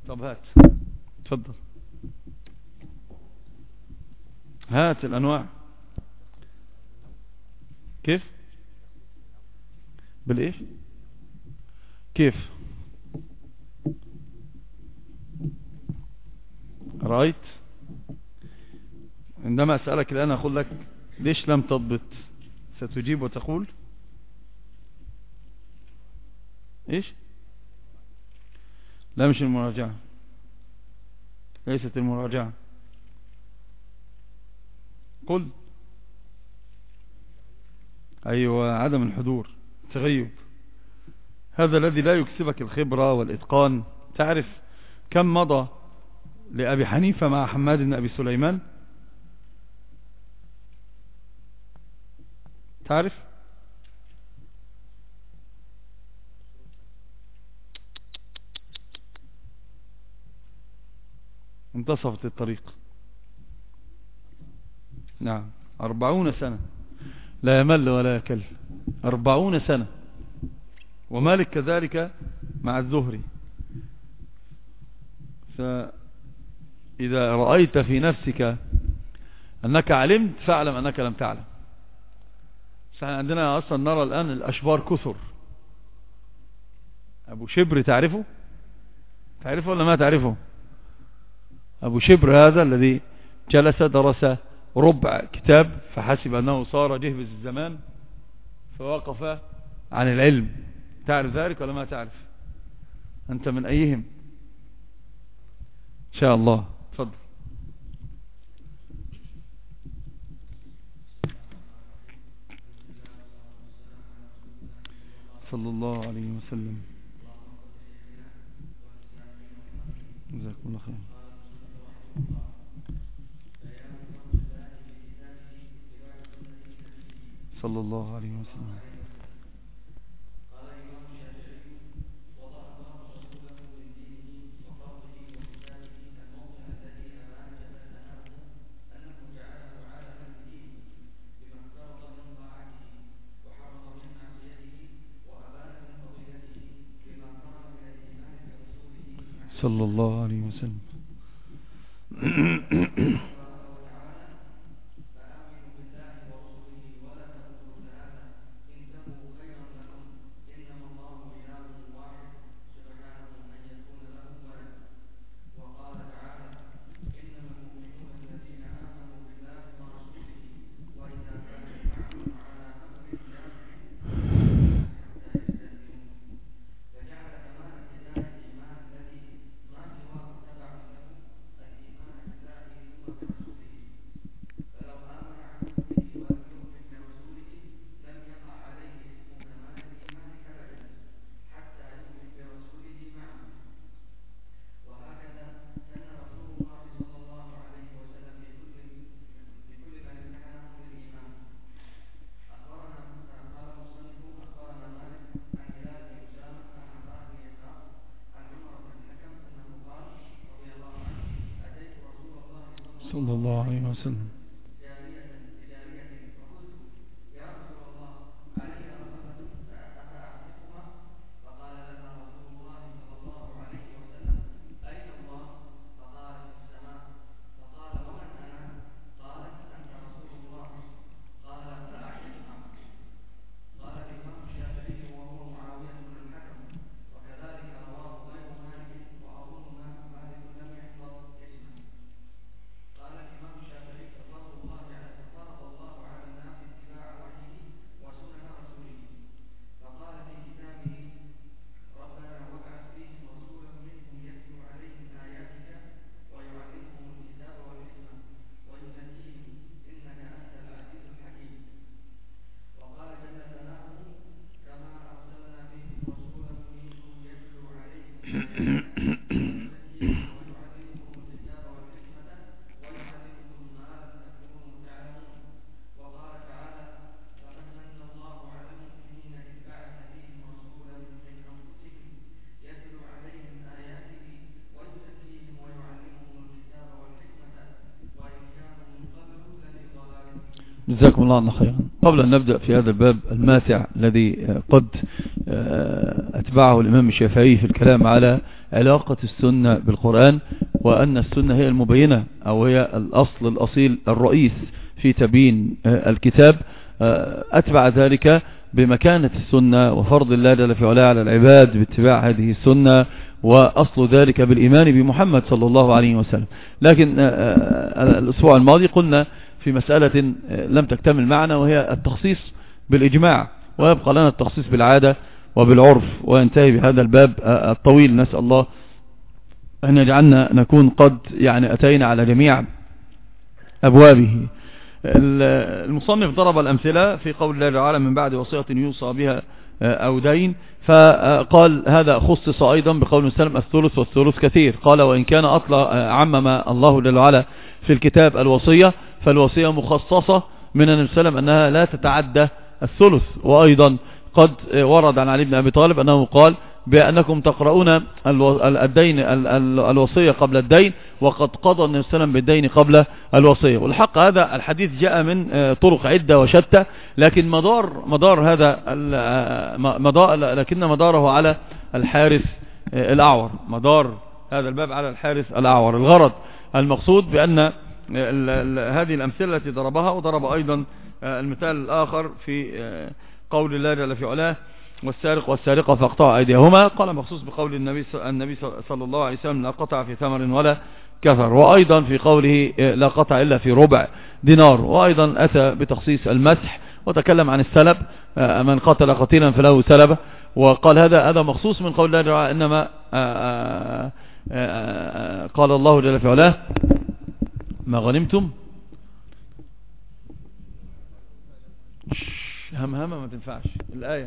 طب هات، تفضل، هات الأنواع. كيف؟ بالإيش؟ كيف؟ رأيت؟ عندما أسألك الآن أقول لك ليش لم تضبط، ستجيب وتقول إيش؟ لا، مش المراجعة، ليست المراجعة. قل. أيوة، عدم الحضور، تغيب، هذا الذي لا يكسبك الخبرة والإتقان. تعرف كم مضى لأبي حنيفة مع حماد بن أبي سليمان؟ تعرف؟ انتصفت الطريق. نعم، 40 سنة، لا يمل ولا يكل، 40 سنة. ومالك كذلك مع الزهري. فإذا رأيت في نفسك أنك علمت فاعلم أنك لم تعلم. احنا عندنا أصلا نرى الآن الأشبار كثر. أبو شبر تعرفه ولا ما تعرفه؟ أبو شبر هذا الذي جلس درس ربع كتاب فحسب أنه صار جهبذ الزمان فوقف عن العلم. تعرف ذلك ولا ما تعرف؟ أنت من أيهم إن شاء الله؟ تفضل. صلى الله عليه وسلم. جزاكم الله خير. صلى الله عليه وسلم. صلى الله عليه وسلم. صلى الله عليه وسلم. جزاكم الله خيرا. قبل أن نبدأ في هذا الباب الماتع الذي قد أتبعه الإمام الشافعي في الكلام على علاقة السنة بالقرآن، وأن السنة هي المبينة أو هي الأصل الأصيل الرئيس في تبيين الكتاب. أتبع ذلك بمكانة السنة وفرض الله جل في علاه على العباد باتباع هذه السنة، وأصل ذلك بالإيمان بمحمد صلى الله عليه وسلم. لكن الأسبوع الماضي قلنا في مسألة لم تكتمل معنا، وهي التخصيص بالإجماع، ويبقى لنا التخصيص بالعادة وبالعرف، وينتهي بهذا الباب الطويل. نسأل الله أن يجعلنا نكون قد أتينا على جميع أبوابه. المصنف ضرب الأمثلة في قول الله تعالى من بعد وصية يوصى بها أو دين، فقال هذا خصص أيضا بقول السلام الثلث والثلث كثير. قال وإن كان عمم الله جل وعلا في الكتاب الوصية، فالوصية مخصصة من النبي صلى الله عليه وسلم أنها لا تتعدى الثلث. وأيضا قد ورد عن علي بن أبي طالب أنه قال بأنكم تقرؤون الدين الوصية قبل الدين، وقد قضى النبي صلى الله عليه وسلم بالدين قبل الوصية. والحق هذا الحديث جاء من طرق عدة وشتى، لكن مدار هذا لكن مداره على الحارث الأعور، مدار هذا الباب على الحارث الأعور. الغرض المقصود بأن هذه الأمثلة التي ضربها، وضرب أيضا المثال الآخر في قول الله جل في علاه والسارق والسارقة فاقطعوا أيديهما، قال مخصوص بقول النبي صلى الله عليه وسلم لا قطع في ثمر ولا كفر، وأيضا في قوله لا قطع إلا في ربع دينار. وأيضا أتى بتخصيص المسح وتكلم عن السلب، من قتل قتيلا فله سلبه، وقال هذا مخصوص من قول الله إنما قال الله جل في علاه ما غنمتم همهمة ما تنفعش الآية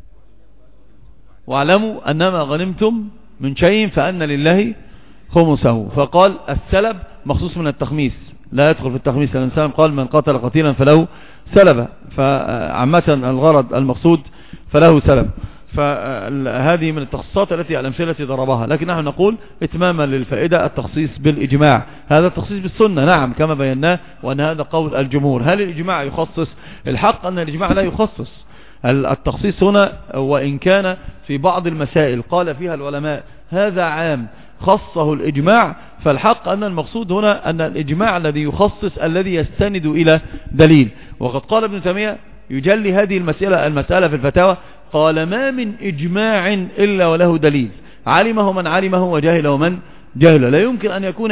واعلموا أنما غنمتم من شيء فأن لله خمسه. فقال السلب مخصوص من التخميس، لا يدخل في التخميس. الإنسان قال من قتل قتيلا فله سلبه، فعامة الغرض المقصود فله سلب. فهذه من التخصيصات التي الأمثلة التي ضربها، لكن نحن نقول اتماما للفائدة التخصيص بالإجماع. هذا التخصيص بالسنة نعم كما بيناه، وأن هذا قول الجمهور. هل الإجماع يخصص؟ الحق أن الإجماع لا يخصص. التخصيص هنا وإن كان في بعض المسائل قال فيها العلماء هذا عام خصه الإجماع، فالحق أن المقصود هنا أن الإجماع الذي يخصص الذي يستند إلى دليل. وقد قال ابن تيمية يجلي هذه المسألة في الفتاوى، قال ما من إجماع إلا وله دليل، علمه من علمه وجهله من جهله. لا يمكن أن يكون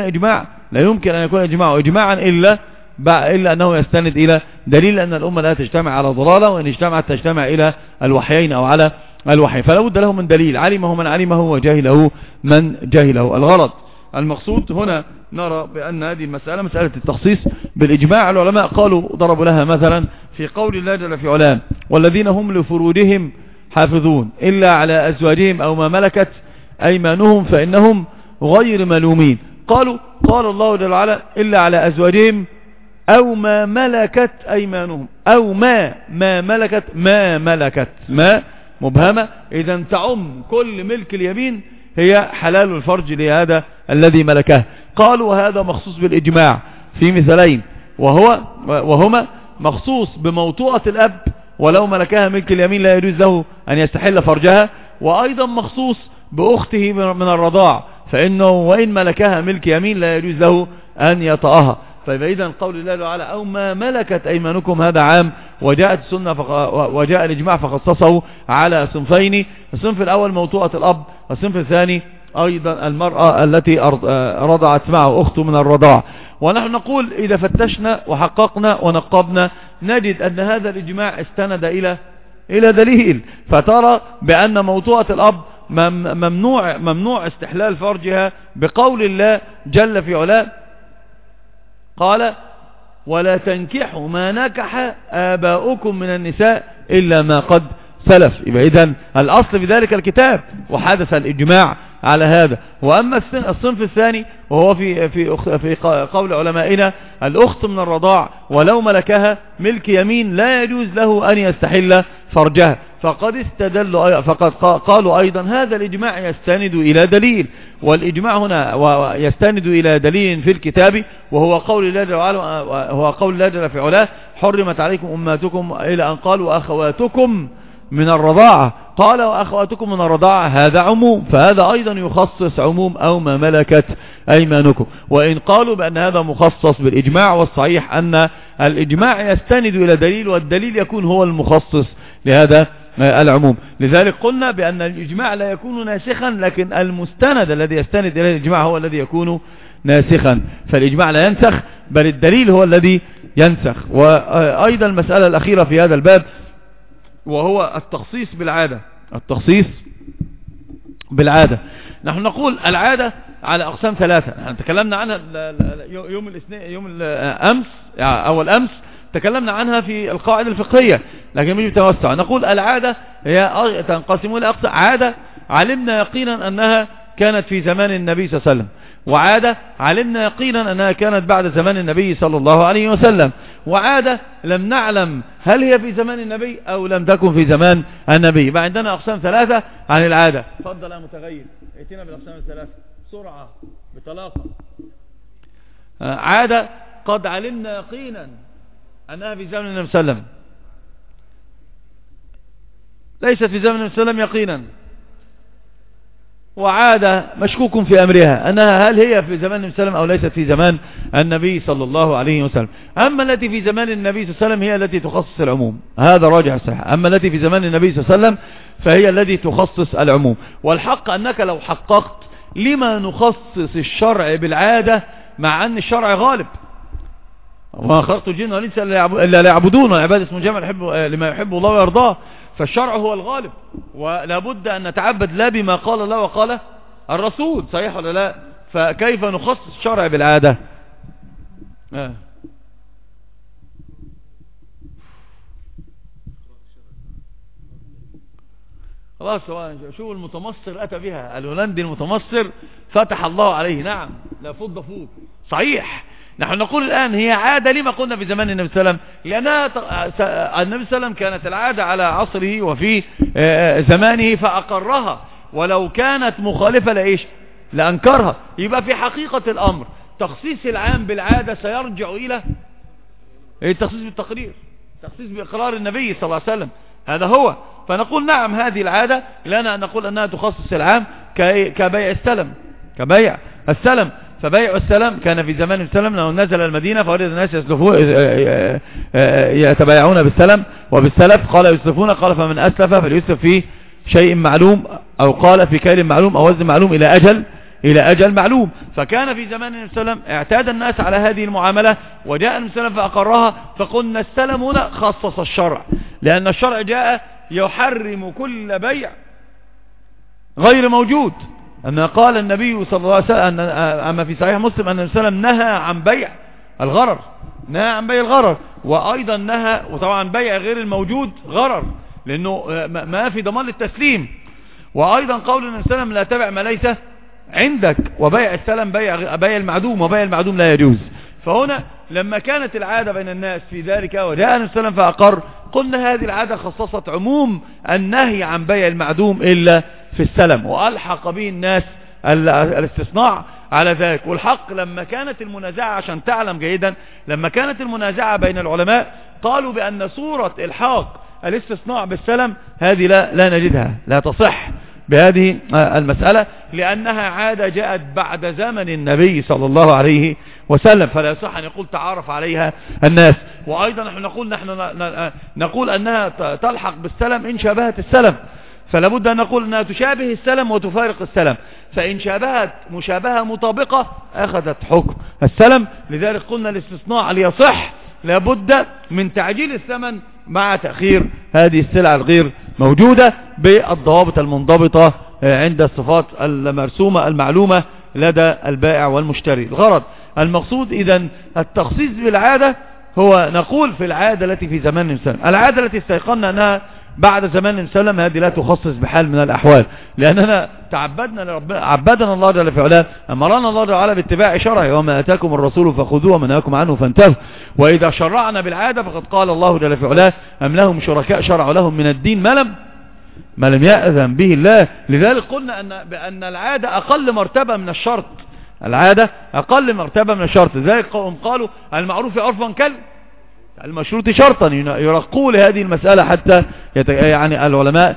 إجماع إجماعا إلا أنه يستند إلى دليل، أن الأمة لا تجتمع على ضلالة، وإن اجتمعت تجتمع إلى الوحيين أو على الوحي، فلا بد له من دليل، علمه من علمه وجهله من جهله. الغرض المقصود هنا نرى بأن هذه المسألة مسألة التخصيص بالإجماع. العلماء قالوا ضربوا لها مثلا في قول الله جل في علاه والذين هم لفروجهم حافظون إلا على أزواجهم أو ما ملكت أيمانهم فإنهم غير ملومين. قال الله جل وعلا إلا على أزواجهم أو ما ملكت أيمانهم، أو ما ملكت ما مبهمة، إذا تعم كل ملك اليمين هي حلال الفرج لهذا الذي ملكه. قالوا هذا مخصوص بالإجماع في مثالين، وهما مخصوص بموطوءة الأب ولو ملكها ملك اليمين لا يجوز له أن يستحل فرجها، وأيضا مخصوص بأخته من الرضاع، فإنه وإن ملكها ملك يمين لا يجوز له أن يطأها. فإذا قول الله تعالى أو ما ملكت أيمانكم هذا عام، وجاءت السنة وجاء الإجماع فخصصه على صنفين، الصنف الأول موطوءة الأب، والصنف الثاني أيضا المرأة التي رضعت معه أخته من الرضاع. ونحن نقول إذا فتشنا وحققنا ونقبنا نجد أن هذا الإجماع استند إلى دليل، فترى بأن موطوءة الأب ممنوع استحلال فرجها بقول الله جل في علاه قال ولا تنكحوا ما نكح آباؤكم من النساء إلا ما قد سلف. يبقى إذن الأصل في ذلك الكتاب، وحدث الإجماع على هذا. وأما الصنف الثاني وهو في قول علمائنا الأخت من الرضاع ولو ملكها ملك يمين لا يجوز له أن يستحل فرجها، فقد قالوا أيضا هذا الإجماع يستند إلى دليل، والإجماع هنا يستند إلى دليل في الكتاب وهو قول الله جل في علاه حرمت عليكم أمهاتكم إلى أن قال وأخواتكم من الرضاعة، قال وأخواتكم من الرضاعة هذا عموم، فهذا أيضا يخصص عموم أو ما ملكت أيمانكم. وإن قالوا بأن هذا مخصص بالإجماع، والصحيح أن الإجماع يستند إلى دليل، والدليل يكون هو المخصص لهذا العموم. لذلك قلنا بأن الإجماع لا يكون ناسخا، لكن المستند الذي يستند إليه الإجماع هو الذي يكون ناسخا. فالإجماع لا ينسخ، بل الدليل هو الذي ينسخ. وأيضا المسألة الأخيرة في هذا الباب وهو التخصيص بالعادة. التخصيص بالعادة، نحن نقول العادة على أقسام ثلاثة. نحن تكلمنا عنها يوم الاثنين، يوم الأمس أول أمس تكلمنا عنها في القاعدة الفقهية، لكن مش بتوسع. نقول العادة هي تنقسم إلى أقسام: عادة علمنا يقينا أنها كانت في زمان النبي صلى الله عليه وسلم، وعادة علمنا يقينا أنها كانت بعد زمان النبي صلى الله عليه وسلم، وعادة لم نعلم هل هي في زمان النبي أو لم تكن في زمان النبي. يبقى عندنا أقسام ثلاثة عن العادة. تفضل يا متغير، ائتنا بالأقسام الثلاثة بسرعة بطلاقة. عادة قد علمنا يقينا أنها في زمن النبي صلى الله عليه وسلم، ليست في زمن النبي صلى الله عليه وسلم يقينا. وعادة مشكوك في أمرها، أنها هل هي في زمان النبي صلى الله عليه وسلم أو ليست في زمان النبي صلى الله عليه وسلم. أما التي في زمان النبي صلى الله عليه وسلم هي التي تخصص العموم، هذا راجع الصحيح. أما التي في زمان النبي صلى الله عليه وسلم فهي التي تخصص العموم. والحق أنك لو حققت لما نخصص الشرع بالعادة مع أن الشرع غالب، وما خلقت الجن والإنس إلا ليعبدون، عبادة اسم جمع لما يحب الله ويرضاه. فالشرع هو الغالب، ولا بد أن نتعبد لا بما قال الله وقال الرسول، صحيح ولا لا؟ فكيف نخصص الشرع بالعادة؟ خلاص، شو المتمصر أتى بها، الهولندي المتمصر فتح الله عليه. نعم، لا فض فوق، صحيح. نحن نقول الآن هي عادة. لما قلنا في زمان النبي صلى الله عليه وسلم؟ لأنها النبي صلى الله عليه وسلم كانت العادة على عصره وفي زمانه فأقرها، ولو كانت مخالفة لإيش؟ لأنكرها. يبقى في حقيقة الأمر تخصيص العام بالعادة سيرجع إلى التخصيص بالتقرير، تخصيص بإقرار النبي صلى الله عليه وسلم، هذا هو. فنقول نعم هذه العادة لنا أن نقول أنها تخصص العام كبيع السلم، كبيع السلم. فبيع السلم كان في زمان السلم لو نزل المدينة فوجد الناس يتبايعون بالسلم وبالسلف، قال يسلفون، قال فمن أسلف فليسلف في شيء معلوم، أو قال في كيل معلوم أو وزن معلوم إلى أجل معلوم. فكان في زمان النبي صلى الله عليه وسلم اعتاد الناس على هذه المعاملة، وجاء النبي صلى الله عليه وسلم فأقرها. فقلنا السلم هنا خصص الشرع، لأن الشرع جاء يحرم كل بيع غير موجود. أن قال النبي صلى الله عليه وسلم أما في صحيح مسلم أن النبي صلى الله عليه وسلم نهى عن بيع الغرر، نهى عن بيع الغرر، وأيضا نهى وطبعا بيع غير الموجود غرر، لأنه ما في ضمان للتسليم. وأيضا قول النبي صلى الله عليه وسلم لا تبع ما ليس عندك، وبيع السلم بيع المعدوم، وبيع المعدوم لا يجوز. فهنا لما كانت العادة بين الناس في ذلك وجاء النبي صلى الله عليه وسلم فأقر، قلنا هذه العادة خصصت عموم النهي عن بيع المعدوم إلا في السلم، وألحق به الناس الاستثناء على ذلك. والحق لما كانت المنازعة، عشان تعلم جيدا، لما كانت المنازعة بين العلماء قالوا بأن صورة الحاق الاستثناء بالسلم هذه لا نجدها، لا تصح بهذه المسألة، لأنها عادة جاءت بعد زمن النبي صلى الله عليه وسلم، فلا يصح أن يقول تعارف عليها الناس. وأيضا نحن نقول أنها تلحق بالسلم إن شابهت السلم، فلا بد أن نقول أنها تشابه السلم وتفارق السلم، فإن شابهت مشابهة مطابقة أخذت حكم السلم. لذلك قلنا الاستثناء ليصح لابد من تعجيل الثمن مع تأخير هذه السلع الغير موجودة بالضوابط المنضبطة عند الصفات المرسومة المعلومة لدى البائع والمشتري. الغرض المقصود إذن التخصيص بالعادة هو نقول في العادة التي في زمان الإنسان، العادة التي استيقنا أنها بعد زمان السلام هذه لا تخصص بحال من الأحوال، لأننا تعبدنا لربنا، عبدنا الله جل في علاه، أمرنا الله جل وعلا باتباع شرعه، وما أتاكم الرسول فخذوه وما نهاكم عنه فانتهوا. وإذا شرعنا بالعادة فقد قال الله جل في علاه أم لهم شركاء شرعوا لهم من الدين ما لم يأذن به الله. لذلك قلنا بأن العادة أقل مرتبة من الشرط، العادة أقل مرتبة من الشرط. لذلك قالوا المعروف عرفا المشروط شرطا يرقوا لهذه المسألة حتى يعني العلماء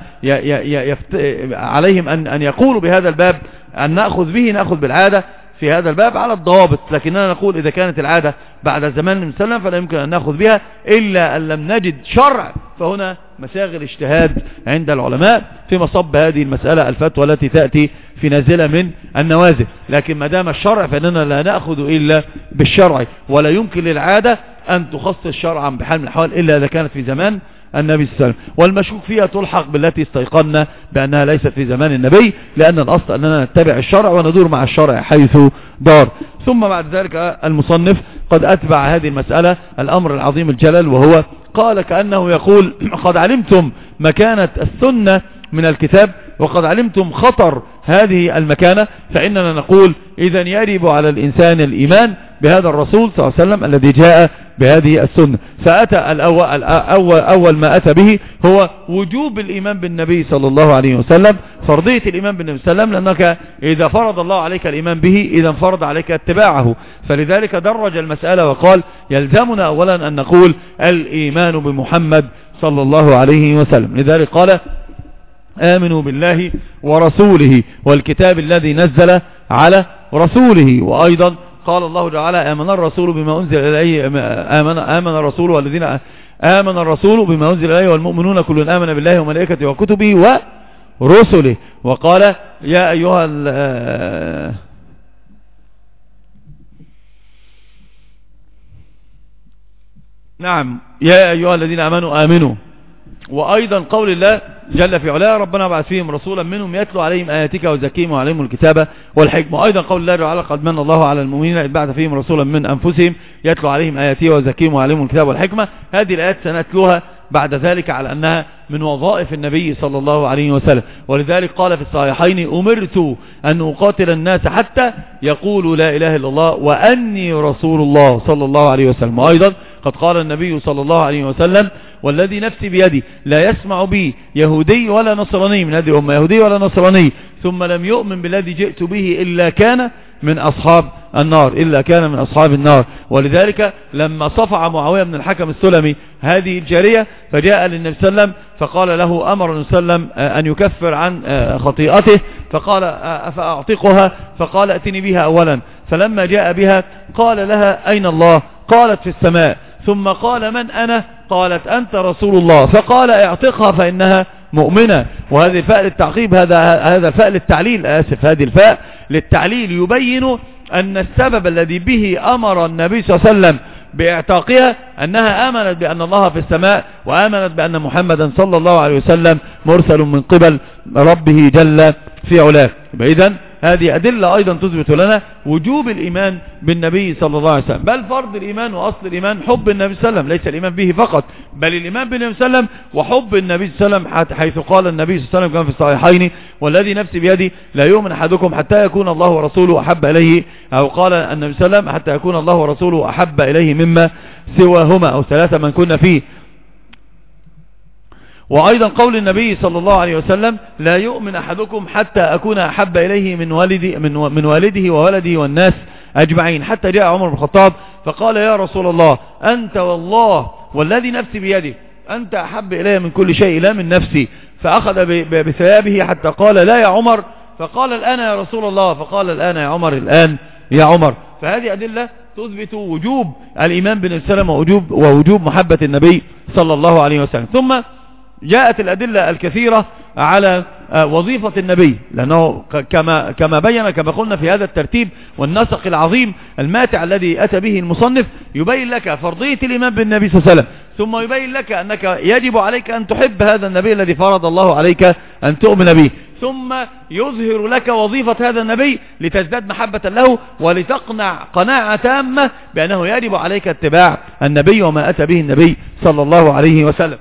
عليهم أن يقولوا بهذا الباب أن نأخذ بالعادة في هذا الباب على الضوابط. لكننا نقول إذا كانت العادة بعد الزمان النبي صلى الله عليه وسلم فلا يمكن أن نأخذ بها إلا أن لم نجد شرع، فهنا مساغ الاجتهاد عند العلماء في مصب هذه المسألة الفتوى التي تأتي في نازلة من النوازل. لكن ما دام الشرع فإننا لا نأخذ إلا بالشرع، ولا يمكن للعادة أن تخصص شرعا بحال من الأحوال إلا إذا كانت في زمان النبي صلى الله عليه وسلم، والمشكوك فيها تلحق بالتي استيقنا بأنها ليست في زمان النبي، لأن الأصل أننا نتبع الشرع وندور مع الشرع حيث دار. ثم بعد ذلك المصنف قد أتبع هذه المسألة الأمر العظيم الجلل، وهو قال كأنه يقول قد علمتم مكانة السنة من الكتاب وقد علمتم خطر هذه المكانة، فإننا نقول إذن يجب على الإنسان الإيمان بهذا الرسول صلى الله عليه وسلم الذي جاء بهذه السنة. فأتى أول ما أتى به هو وجوب الإيمان بالنبي صلى الله عليه وسلم، فرضية الإيمان بالنبي صلى الله عليه وسلم، لأنك إذا فرض الله عليك الإيمان به إذا فرض عليك اتباعه. فلذلك درج المسألة وقال يلزمنا أولا أن نقول الإيمان بمحمد صلى الله عليه وسلم. لذلك قال آمنوا بالله ورسوله والكتاب الذي نزل على رسوله. وأيضا قال الله تعالى آمن الرسول بما أنزل إليه آمن الرسول والذين آمن الرسول بما أنزل إليه والمؤمنون كل آمن بالله وملائكته وكتبه ورسله. وقال يا أيها نعم يا أيها الذين آمنوا. وأيضا قول الله جل في علاه ربنا بعث فيهم رسولا منهم يتلو عليهم آياتك وزكيهم وعليهم الكتابة والحكمة. وأيضا قول الله تعالى قد من الله على المؤمنين إذ بعث فيهم رسولا من أنفسهم يتلو عليهم آياته وزكيهم وعليهم الكتابة والحكمة. هذه الآيات سنتلوها بعد ذلك على أنها من وظائف النبي صلى الله عليه وسلم. ولذلك قال في الصحيحين أمرت أن أقاتل الناس حتى يقولوا لا إله إلا الله وأني رسول الله صلى الله عليه وسلم. وأيضا قد قال النبي صلى الله عليه وسلم والذي نفسي بيدي لا يسمع بي يهودي ولا نصراني من هذه الأمة يهودي ولا نصراني ثم لم يؤمن بالذي جئت به إلا كان من أصحاب النار. ولذلك لما صفع معاوية بن الحكم السلمي هذه الجارية فجاء للنبي صلى الله عليه وسلم فقال له أمر النبي صلى الله عليه وسلم أن يكفر عن خطيئته، فقال أفأعتقها؟ فقال أتني بها أولا. فلما جاء بها قال لها أين الله؟ قالت في السماء. ثم قال من أنا؟ قالت أنت رسول الله. فقال اعتقها فإنها مؤمنة. وهذه الفاء للتعقيب، هذا فاء للتعليل، هذه الفاء للتعليل يبين أن السبب الذي به أمر النبي صلى الله عليه وسلم باعتاقها أنها آمنت بأن الله في السماء وآمنت بأن محمدا صلى الله عليه وسلم مرسل من قبل ربه جل في علاه. إذن هذه أدلة أيضا تثبت لنا وجوب الإيمان بالنبي صلى الله عليه وسلم، بل فرض الإيمان وأصل الإيمان حب النبي صلى الله عليه وسلم، ليس الإيمان به فقط بل الإيمان بالنبي صلى الله عليه وسلم وحب النبي صلى الله عليه وسلم، حيث قال النبي صلى الله عليه وسلم كما في الصحيحين والذي نفسي بيدي لا يؤمن أحدكم حتى يكون الله ورسوله أحب إليه، أو قال النبي صلى الله عليه وسلم حتى يكون الله ورسوله أحب إليه مما سواهما، أو ثلاثة من كنا فيه. وأيضا قول النبي صلى الله عليه وسلم لا يؤمن أحدكم حتى أكون أحب إليه من والده وولده والناس أجمعين. حتى جاء عمر بن الخطاب فقال يا رسول الله أنت والله والذي نفسي بيده أنت أحب إلي من كل شيء لا من نفسي. فأخذ بثيابه حتى قال لا يا عمر، فقال الآن يا رسول الله، فقال الآن يا عمر، الآن يا عمر. فهذه أدلة تثبت وجوب الإيمان بالنبي صلى الله عليه وسلم ووجوب محبة النبي صلى الله عليه وسلم. ثم جاءت الأدلة الكثيرة على وظيفة النبي، لأنه كما قلنا في هذا الترتيب والنسق العظيم الماتع الذي أتى به المصنف يبين لك فرضية الإيمان بالنبي صلى الله عليه وسلم، ثم يبين لك أنك يجب عليك أن تحب هذا النبي الذي فرض الله عليك أن تؤمن به، ثم يظهر لك وظيفة هذا النبي لتزداد محبة له ولتقنع قناعة تامة بأنه يجب عليك اتباع النبي وما أتى به النبي صلى الله عليه وسلم.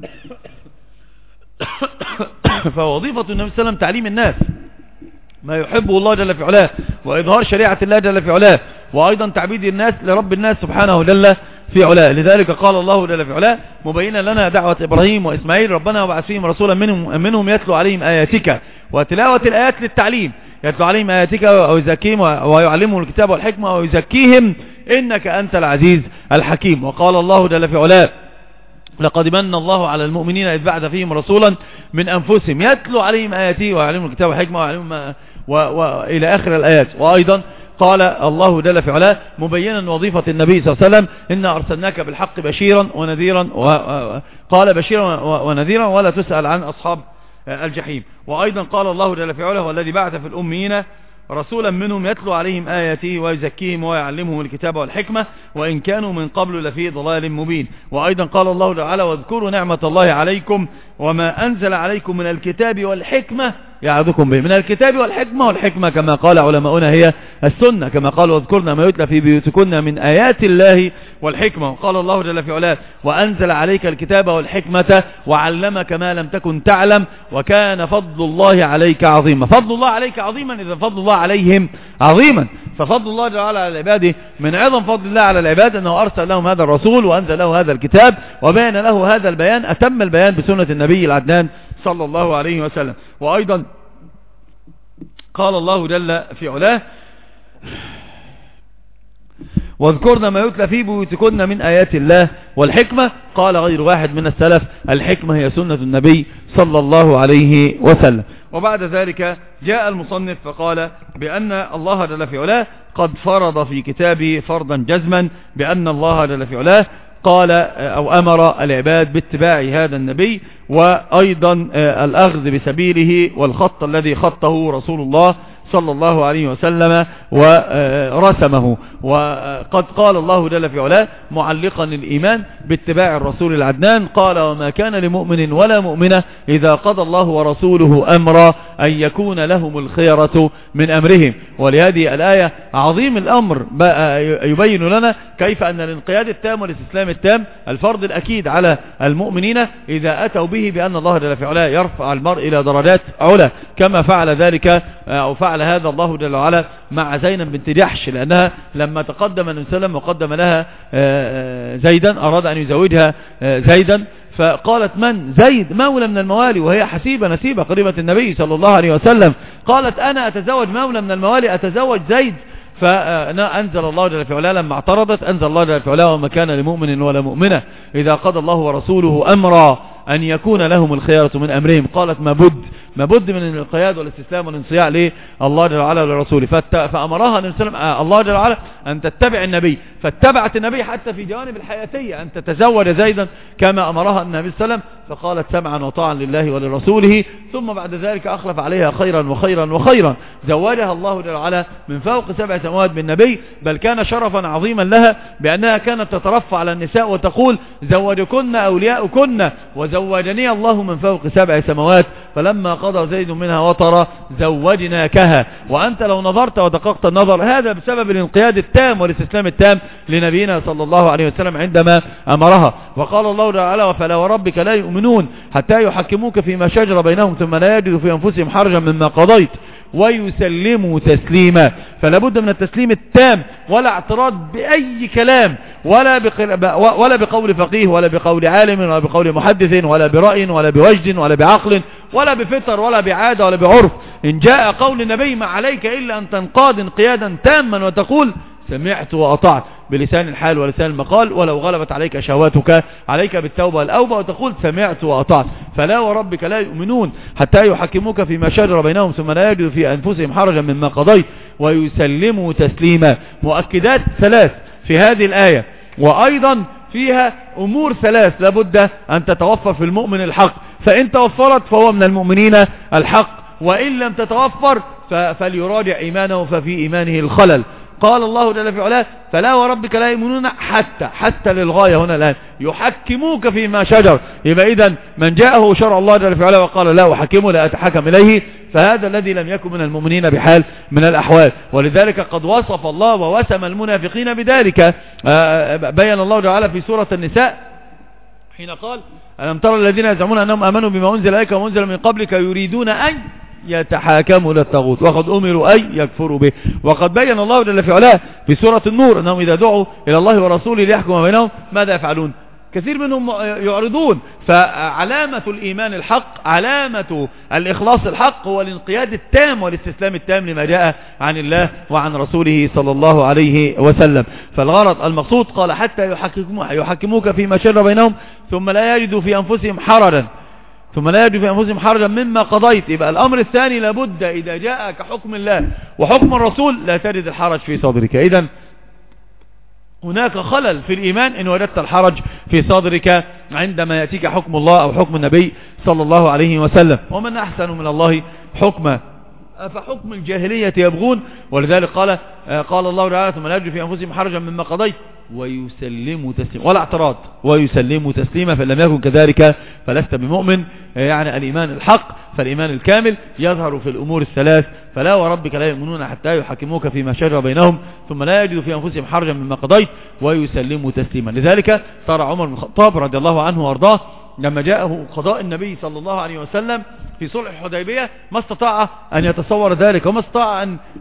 فوظيفة النبي صلى الله عليه وسلم تعليم الناس ما يحبه الله جل في علاه وإظهار شريعة الله جل في علاه، وأيضا تعبيد الناس لرب الناس سبحانه جل في علاه. لذلك قال الله جل في علاه مبينا لنا دعوة إبراهيم وإسماعيل ربنا وبعث فيهم رسولا منهم يتلو عليهم آياتك. وتلاوة الآيات للتعليم، يتلو عليهم آياتك ويزكيهم ويعلمهم الكتاب والحكمة ويزكيهم إنك أنت العزيز الحكيم. وقال الله جل في علاه لقد من الله على المؤمنين إذ بعث فيهم رسولا من أنفسهم يتلو عليهم آياته ويعلمهم الكتاب والحكمة ويعلمهم وإلى آخر الآيات. وأيضا قال الله جل في علاه مبينا وظيفة النبي صلى الله عليه وسلم إنا أرسلناك بالحق بشيرا ونذيرا قال بشيرا ونذيرا ولا تسأل عن أصحاب الجحيم. وأيضا قال الله جل في علاه والذي بعث في الأميين رسولا منهم يتلو عليهم آياته ويزكيهم ويعلمهم الكتاب والحكمة وإن كانوا من قبل لفي ضلال مبين. وأيضا قال الله تعالى واذكروا نعمة الله عليكم وما أنزل عليكم من الكتاب والحكمة يعظكم به. من الكتاب والحكمة كما قال علماؤنا هي السنة، كما قال واذكرنا ما يتلى في بيوتكن من آيات الله والحكمة. وقال الله جل في علاه وأنزل عليك الكتاب والحكمة وعلمك ما لم تكن تعلم وكان فضل الله عليك عظيما. فضل الله عليك عظيما إذا فضل الله عليهم عظيما. ففضل الله جل وعلا على العباد من عظم فضل الله على العباد أنه أرسل لهم هذا الرسول وأنزل له هذا الكتاب وبين له هذا البيان أتم البيان بسنة النبي العدنان صلى الله عليه وسلم. وأيضا قال الله جل في علاه واذكرنا ما يتلى في بيوتكن من آيات الله والحكمة. قال غير واحد من السلف الحكمة هي سنة النبي صلى الله عليه وسلم. وبعد ذلك جاء المصنف فقال بأن الله جل في علاه قد فرض في كتابه فرضا جزما بأن الله جل في علاه قال أو أمر العباد باتباع هذا النبي وأيضا الأخذ بسبيله والخط الذي خطه رسول الله صلى الله عليه وسلم ورسمه. وقد قال الله جل في علاه معلقا الإيمان باتباع الرسول العدنان قال وما كان لمؤمن ولا مؤمنة إذا قضى الله ورسوله أمرا أن يكون لهم الخيرة من أمرهم. ولهذه الآية عظيم الأمر يبين لنا كيف أن الانقياد التام والاستسلام التام الفرض الأكيد على المؤمنين إذا أتوا به بأن الله جل في علاه يرفع المرء إلى درجات علا كما فعل ذلك أو فعل هذا الله جل وعلا مع زينب بنت جحش، لأنها لما تقدم النبي صلى الله عليه وسلم وقدم لها زيدا أراد أن يزوجها زيدا فقالت من؟ زيد مولى من الموالي وهي حسيبة نسيبة قريبة النبي صلى الله عليه وسلم. قالت أنا أتزوج مولى من الموالي أتزوج زيد. فأنزل الله جل في علاه لما اعترضت أنزل الله جل في علاه وما كان لمؤمن ولا مؤمنة إذا قضى الله ورسوله أمرا أن يكون لهم الخيارة من أمرهم. قالت ما بد من الانقياد والاستسلام والانصياع لله جل وعلا ولرسوله. فأمرها الله جل وعلا أن تتبع النبي فاتبعت النبي حتى في جوانب الحياتية أن تتزوج زيدا كما أمرها النبي صلى الله عليه وسلم فقالت سمعا وطاعا لله ولرسوله. ثم بعد ذلك أخلف عليها خيرا وخيرا وخيرا زوجها الله جل وعلا من فوق 7 سماوات بالنبي بل كان شرفا عظيما لها بأنها كانت تترفع على النساء وتقول زوجكن أولياؤكن وزوجني الله من فوق 7 سماوات فلما قضى زيد منها وطرا زوجناكها. وأنت لو نظرت ودققت النظر هذا بسبب الانقياد التام والاستسلام التام لنبينا صلى الله عليه وسلم عندما أمرها. وقال الله تعالى فلا وربك لا يؤمنون حتى يحكموك فيما شجر بينهم ثم لا يجدوا في أنفسهم حرجا مما قضيت ويسلموا تسليما. فلا بد من التسليم التام ولا اعتراض بأي كلام ولا بقول فقيه ولا بقول عالم ولا بقول محدث ولا برأي ولا بوجد ولا بعقل ولا بفطر ولا بعادة ولا بعرف. إن جاء قول النبي ما عليك إلا أن تنقاد انقيادا تاما وتقول سمعت وأطعت بلسان الحال ولسان المقال ولو غلبت عليك شهواتك عليك بالتوبة والأوبة وتقول سمعت وأطعت. فلا وربك لا يؤمنون حتى يحكموك فيما شجر بينهم ثم لا يجدوا في أنفسهم حرجا مما قضيت ويسلموا تسليما. مؤكدات 3 في هذه الآية وأيضا فيها أمور 3 لابد أن تتوفر في المؤمن الحق فإن توفرت فهو من المؤمنين الحق وإن لم تتوفر فليراجع إيمانه ففي إيمانه الخلل. قال الله جل في علاه فلا وربك لا يؤمنون حتى للغاية هنا الآن يحكموك فيما شجر. يبقى إذن من جاءه شرع الله جل في علاه وقال لا أحكمه لا أتحكم إليه فهذا الذي لم يكن من المؤمنين بحال من الأحوال. ولذلك قد وصف الله ووسم المنافقين بذلك. بين الله تعالى في سورة النساء حين قال ألم ترى الذين يزعمون أنهم آمنوا بما أنزل إليك وأنزل من قبلك يريدون أن يتحاكموا إلى الطاغوت وقد أمروا أن يكفروا به. وقد بين الله جل في علاه في سورة النور أنهم إذا دعوا إلى الله ورسوله ليحكم بينهم ماذا يفعلون؟ كثير منهم يعرضون. فعلامة الإيمان الحق، علامة الإخلاص الحق هو الانقياد التام والاستسلام التام لما جاء عن الله وعن رسوله صلى الله عليه وسلم. فالغرض المقصود قال حتى يحكموك فيما شر بينهم ثم لا يجدوا في أنفسهم حرجا مما قضيت. يبقى الأمر الثاني لابد إذا جاءك حكم الله وحكم الرسول لا تجد الحرج في صدرك. إذن هناك خلل في الإيمان إن وجدت الحرج في صدرك عندما يأتيك حكم الله أو حكم النبي صلى الله عليه وسلم. ومن أحسن من الله حكما فحكم الجاهلية يبغون. ولذلك قال الله تعالى ثم لا يجد في أنفسهم حرجا مما قضيت ويسلموا تسليما، ولا اعتراض، ويسلموا تسليما. فإن لم يكن كذلك فلست بمؤمن. يعني الإيمان الحق، فالإيمان الكامل يظهر في الأمور الثلاث. فلا وربك لا يؤمنون حتى يحكموك فيما شجر بينهم ثم لا يجدوا في أنفسهم حرجا مما قضيت ويسلموا تسليما. لذلك ترى عمر بن الخطاب رضي الله عنه وارضاه لما جاءه قضاء النبي صلى الله عليه وسلم في صلح الحديبية ما استطاع أن يتصور ذلك وما استطاع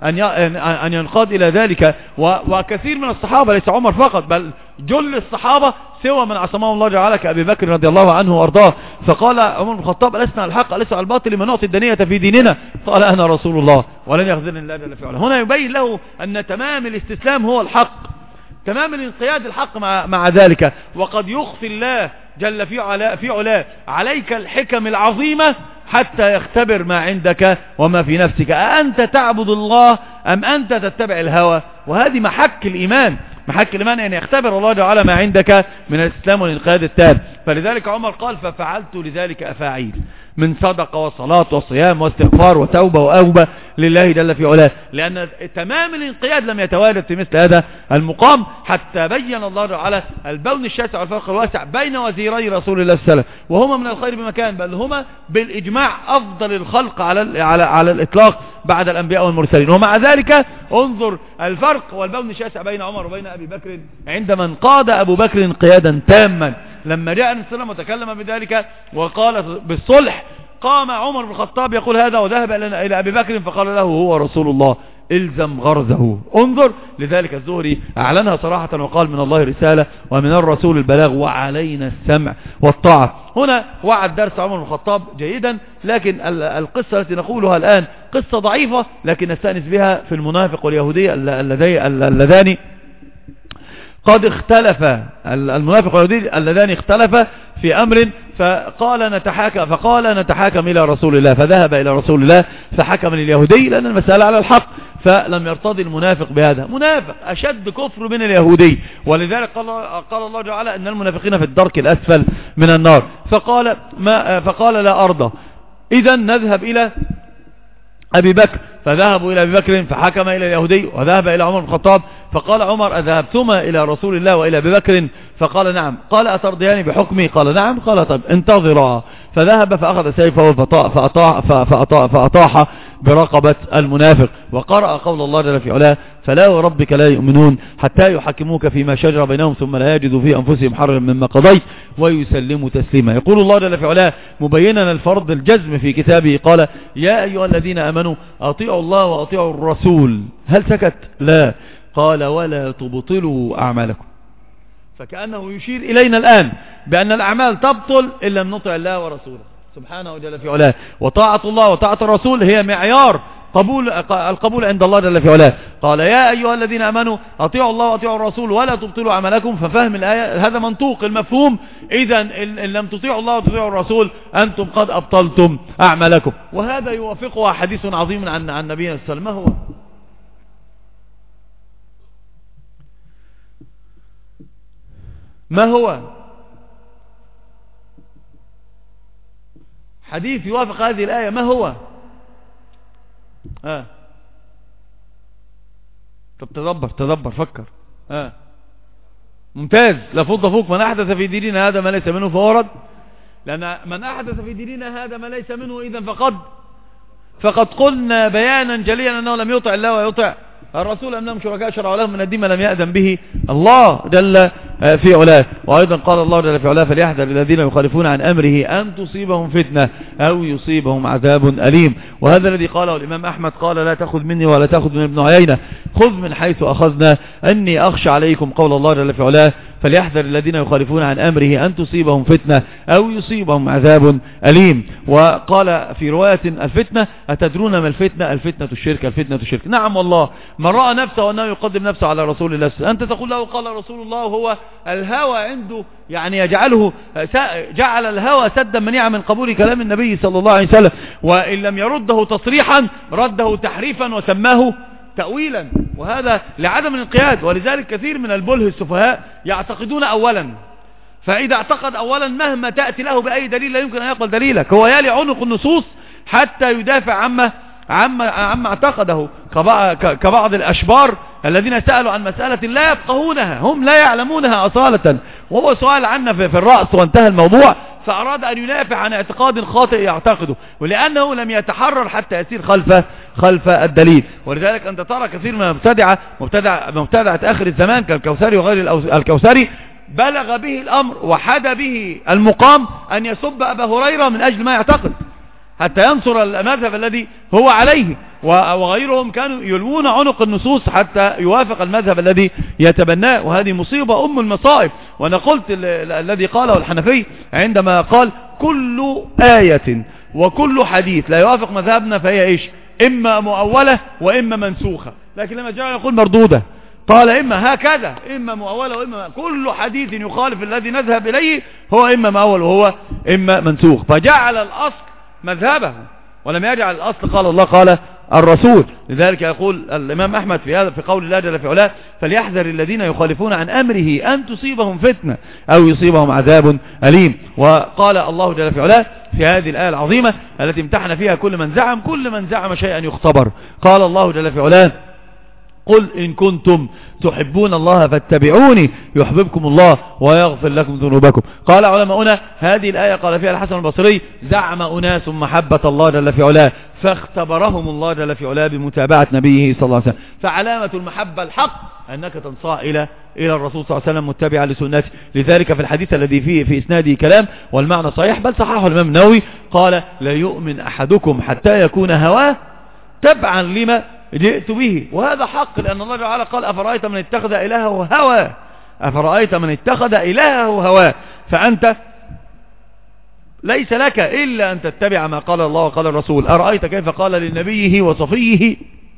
أن ينقاد إلى ذلك. وكثير من الصحابة، ليس عمر فقط بل جل الصحابة سوى من عصمه الله تعالى كأبي بكر رضي الله عنه وارضاه. فقال عمر بن الخطاب ألسنا على الحق ألسنا على الباطل من نعطي الدنية في ديننا؟ قال أنا رسول الله ولن يخذلني الله جل في علاه. هنا يبين له أن تمام الاستسلام هو الحق، تمام الانقياد الحق مع ذلك. وقد يخفي الله جل في علاه عليك الحكم العظيمة حتى يختبر ما عندك وما في نفسك، أأنت تعبد الله أم أنت تتبع الهوى؟ وهذه محك الإيمان أن يختبر الله تعالى ما عندك من الإسلام والانقياد التام. فلذلك عمر قال ففعلت لذلك أفاعيل من صدقة وصلاة وصيام واستغفار وتوبة وأوبة لله جل في علاه، لأن تمام الانقياد لم يتواجد في مثل هذا المقام حتى بين الله تعالى البون الشاسع والفرق الواسع بين وزيري رسول الله صلى الله عليه وسلم، وهما من الخير بمكان، بل هما بالإجماع أفضل الخلق على الإطلاق بعد الأنبياء والمرسلين. ومع ذلك انظر الفرق والبون الشاسع بين عمر وبين أبي بكر عندما انقاد أبو بكر انقيادا تاما. لما جاء النبي صلى الله عليه وسلم وتكلم بذلك وقال بالصلح قام عمر بن الخطاب يقول هذا وذهب إلى أبي بكر فقال له هو رسول الله الزم غرزه. انظر، لذلك الزهري أعلنها صراحة وقال من الله رسالة ومن الرسول البلاغ وعلينا السمع والطاعة. هنا وعد درس عمر بن الخطاب جيدا، لكن القصة التي نقولها الآن قصة ضعيفة لكن نستأنس بها في المنافق واليهودي اللذان قد اختلف، المنافق واليهودي اللذان اختلفا في أمر فقال نتحاكم إلى رسول الله، فذهب إلى رسول الله فحكم لليهودي لأن المسألة على الحق، فلم يرتضي المنافق بهذا. منافق أشد كفر من اليهودي، ولذلك قال الله تعالى أن المنافقين في الدرك الأسفل من النار. فقال لا أرضى، إذا نذهب إلى أبي بكر، فذهبوا إلى أبي بكر فحكم إلى اليهودي وذهب إلى عمر بن الخطاب، فقال عمر أذهبتما إلى رسول الله وإلى أبي بكر؟ فقال نعم. قال أترضياني بحكمي؟ قال نعم. قال طب انتظرا. فذهب فأخذ سيفه فأطاح برقبة المنافق وقرأ قول الله جل في علاه فلا وربك لا يؤمنون حتى يحكموك فيما شجر بينهم ثم لا يجدوا في أنفسهم حرجا مما قضيت ويسلموا تسليما. يقول الله جل في علاه مبينا الفرض الجزم في كتابه قال يا أيها الذين آمنوا أطيعوا الله وأطيعوا الرسول. هل سكت؟ لا، قال ولا تبطلوا أعمالكم. فكأنه يشير إلينا الآن بأن الأعمال تبطل إن لم نطع الله ورسوله سبحانه وجل في علاه، وطاعة الله وطاعة الرسول هي معيار القبول عند الله جل في علاه. قال يا أيها الذين آمنوا أطيعوا الله وأطيعوا الرسول ولا تبطلوا أعمالكم. ففهم الآية هذا منطوق المفهوم، إذا إن لم تطيعوا الله وتطيعوا الرسول أنتم قد أبطلتم أعمالكم. وهذا يوافقها حديث عظيم عن نبينا صلى الله عليه وسلم. ما هو حديث يوافق هذه الآية؟ ما هو؟ طب تدبر فكر. ممتاز، لفض فوق من أحدث في ديننا هذا ما ليس منه فهو رد. لأن من أحدث في ديننا هذا ما ليس منه إذن فقد قلنا بيانا جليا أنه لم يطع الله ويطع الرسول أنهم شركاء شرعوا لهم من الدين ما لم يأذن به الله جل في علاه. وأيضا قال الله جل في علاه فليحذر الذين يخالفون عن أمره أن تصيبهم فتنة أو يصيبهم عذاب أليم. وهذا الذي قاله الإمام أحمد قال لا تأخذ مني ولا تأخذ من ابن عيينة، خذ من حيث أخذنا، أني أخشى عليكم قول الله جل في علاه فليحذر الذين يخالفون عن أمره أن تصيبهم فتنة أو يصيبهم عذاب أليم. وقال في رواية الفتنة أتدرون ما الفتنة؟ الفتنة الشرك، الفتنة الشرك. نعم والله، من رأى نفسه أنه يقدم نفسه على رسول الله، أنت تقول له قال رسول الله، وهو الهوى عنده يعني جعل الهوى سدا منيعا من قبول كلام النبي صلى الله عليه وسلم، وإن لم يرده تصريحا رده تحريفا وسماه تأويلا، وهذا لعدم الانقياد. ولذلك كثير من البله السفهاء يعتقدون أولا، فإذا اعتقد أولا مهما تأتي له بأي دليل لا يمكن أن يقبل دليلك، هو يلي عنق النصوص حتى يدافع عما اعتقده، كبعض الأشبار الذين سألوا عن مسألة لا يفقهونها، هم لا يعلمونها أصالة، وهو سؤال عنها في الرأس وانتهى الموضوع، فأراد أن ينافع عن اعتقاد خاطئ يعتقده، ولأنه لم يتحرر حتى يسير خلف الدليل. ولذلك أنت ترى كثير من مبتدعة آخر الزمان كالكوثري وغير الكوثري بلغ به الأمر وحد به المقام أن يسب أبا هريرة من أجل ما يعتقد حتى ينصر المذهب الذي هو عليه، وغيرهم كانوا يلوون عنق النصوص حتى يوافق المذهب الذي يتبناه، وهذه مصيبة أم المصائب. وأنا قلت الذي قاله الحنفي عندما قال كل آية وكل حديث لا يوافق مذهبنا فهي إيش؟ إما مؤولة وإما منسوخة، لكن لما جاء يقول مردودة قال إما هكذا، إما مؤولة وإما كل حديث يخالف الذي نذهب إليه هو إما مؤول وهو إما منسوخ، فجعل الأصل مذهبه ولم يجعل الأصل قال الله قال الرسول. لذلك يقول الإمام أحمد في قول الله جل في علاه فليحذر الذين يخالفون عن أمره أن تصيبهم فتنة أو يصيبهم عذاب أليم. وقال الله جل في علاه في هذه الآية العظيمة التي امتحن فيها كل من زعم شيئا يختبر، قال الله جل في علاه قل إن كنتم تحبون الله فاتبعوني يحببكم الله ويغفر لكم ذنوبكم. قال علماؤنا هذه الآية قال فيها الحسن البصري زعم أناس محبة الله جل في علاه فاختبرهم الله جل في علاه بمتابعة نبيه صلى الله عليه وسلم، فعلامة المحبة الحق أنك تنصاع إلى الرسول صلى الله عليه وسلم متبعا لسنته. لذلك في الحديث الذي فيه في إسناده كلام والمعنى صحيح بل صححه الإمام النووي قال لا يؤمن أحدكم حتى يكون هواه تبعا لما جئت به، وهذا حق، لأن الله تعالى قال أفرأيت من اتخذ إلهه هواه، أفرأيت من اتخذ إلهه هواه، فأنت ليس لك إلا أن تتبع ما قال الله وقال الرسول. أرأيت كيف قال لنبيه وصفيه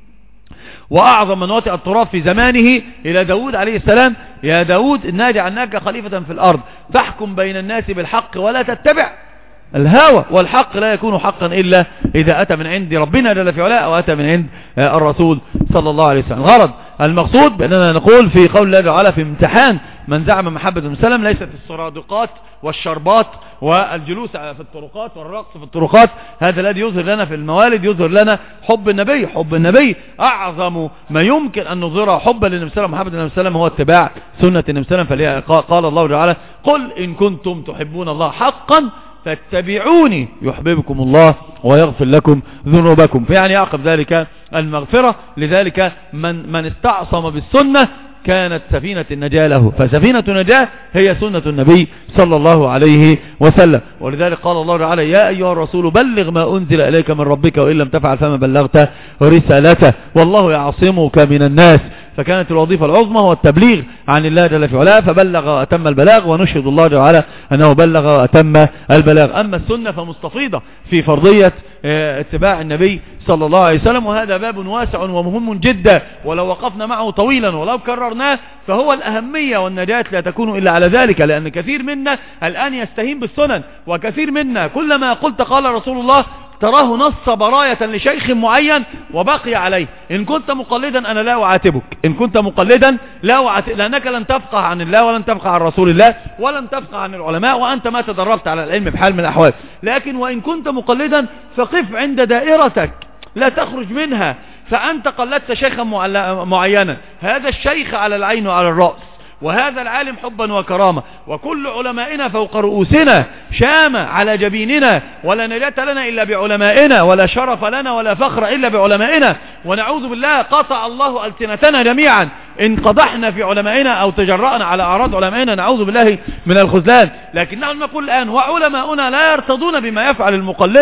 وأعظم من وطئ التراب في زمانه إلى داود عليه السلام يا داود إنا جعلناك خليفة في الأرض فاحكم بين الناس بالحق ولا تتبع الهوى، والحق لا يكون حقا إلا إذا أتى من عند ربنا جل في علاه أو أتى من عند الرسول صلى الله عليه وسلم. الغرض المقصود بأننا نقول في قول الله تعالى في امتحان من زعم محبة السلام ليست السرادقات والشربات والجلوس في الطرقات والرقص في الطرقات، هذا الذي يظهر لنا في الموالد يظهر لنا حب النبي. حب النبي أعظم ما يمكن أن نظهره حبا للنبي صلى الله عليه وسلم محبة النبي صلى الله عليه وسلم هو اتباع سنة النبي صلى الله عليه وسلم. قال الله تعالى قل إن كنتم تحبون الله حقا فاتبعوني يحببكم الله ويغفر لكم ذنوبكم، فيعني يعقب ذلك المغفرة. لذلك من استعصم بالسنة كانت سفينة النجاة له، فسفينة النجاة هي سنة النبي صلى الله عليه وسلم. ولذلك قال الله تعالى يا أيها الرسول بلغ ما أنزل إليك من ربك وإن لم تفعل فما بلغت رسالته والله يعصمك من الناس، فكانت الوظيفة العظمى هو التبليغ عن الله جل في علاه، فبلغ وأتم البلاغ ونشهد الله تعالى أنه بلغ وأتم البلاغ. أما السنة فمستفيضة في فرضية اتباع النبي صلى الله عليه وسلم، وهذا باب واسع ومهم جدا، ولو وقفنا معه طويلا ولو كررناه فهو الأهمية والنجاة لا تكون إلا على ذلك، لأن كثير منا الآن يستهين بالسنن، وكثير منا كلما قلت قال رسول الله تراه نص براية لشيخ معين وبقي عليه. إن كنت مقلدا أنا لا أعاتبك، إن كنت مقلدا لا أعاتبك، لأنك لن تفقه عن الله ولن تفقه عن رسول الله ولن تفقه عن العلماء وأنت ما تدربت على العلم بحال من الأحوال. لكن وإن كنت مقلدا فقف عند دائرتك لا تخرج منها، فأنت قلدت شيخا معينا، هذا الشيخ على العين وعلى الرأس، وهذا العالم حبا وكرامة، وكل علمائنا فوق رؤوسنا شامة على جبيننا، ولا نجاة لنا إلا بعلمائنا، ولا شرف لنا ولا فخر إلا بعلمائنا، ونعوذ بالله قطع الله ألسنتنا جميعا إن قضحنا في علمائنا أو تجرأنا على أعراض علمائنا، نعوذ بالله من الخذلان. لكن نحن نقول الآن وعلماؤنا لا يرتضون بما يفعل المقلدة،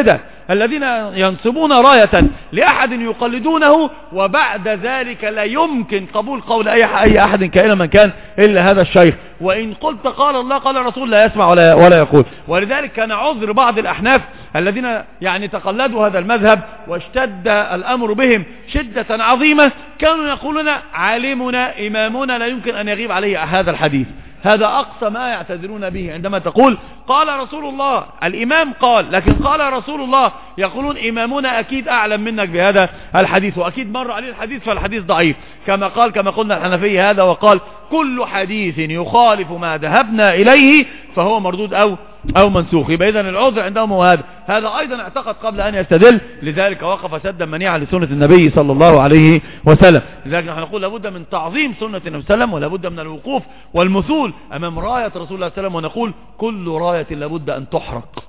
الذين ينصبون راية لأحد يقلدونه وبعد ذلك لا يمكن قبول قول أي أحد كائنا من كان إلا هذا الشيخ، وإن قلت قال الله قال الرسول لا يسمع ولا يقول. ولذلك كان عذر بعض الأحناف الذين يعني تقلدوا هذا المذهب واشتد الأمر بهم شدة عظيمة، كانوا يقولون عالمنا إمامنا لا يمكن أن يغيب عليه هذا الحديث. هذا أقصى ما يعتذرون به عندما تقول قال رسول الله، الإمام قال لكن قال رسول الله، يقولون إمامنا أكيد أعلم منك بهذا الحديث وأكيد مر عليه الحديث فالحديث ضعيف، كما قلنا الحنفي هذا، وقال كل حديث يخالف ما ذهبنا إليه فهو مردود أو منسوخ. يبقى إذن العذر عندهم هو هذا أيضا اعتقد قبل أن يستدل، لذلك وقف سدا منيعا لسنة النبي صلى الله عليه وسلم. لذلك نحن نقول لابد من تعظيم سنة النبي صلى الله عليه وسلم، ولابد من الوقوف والمثول أمام راية رسول الله صلى الله عليه وسلم، ونقول كل راية لابد أن تحرق،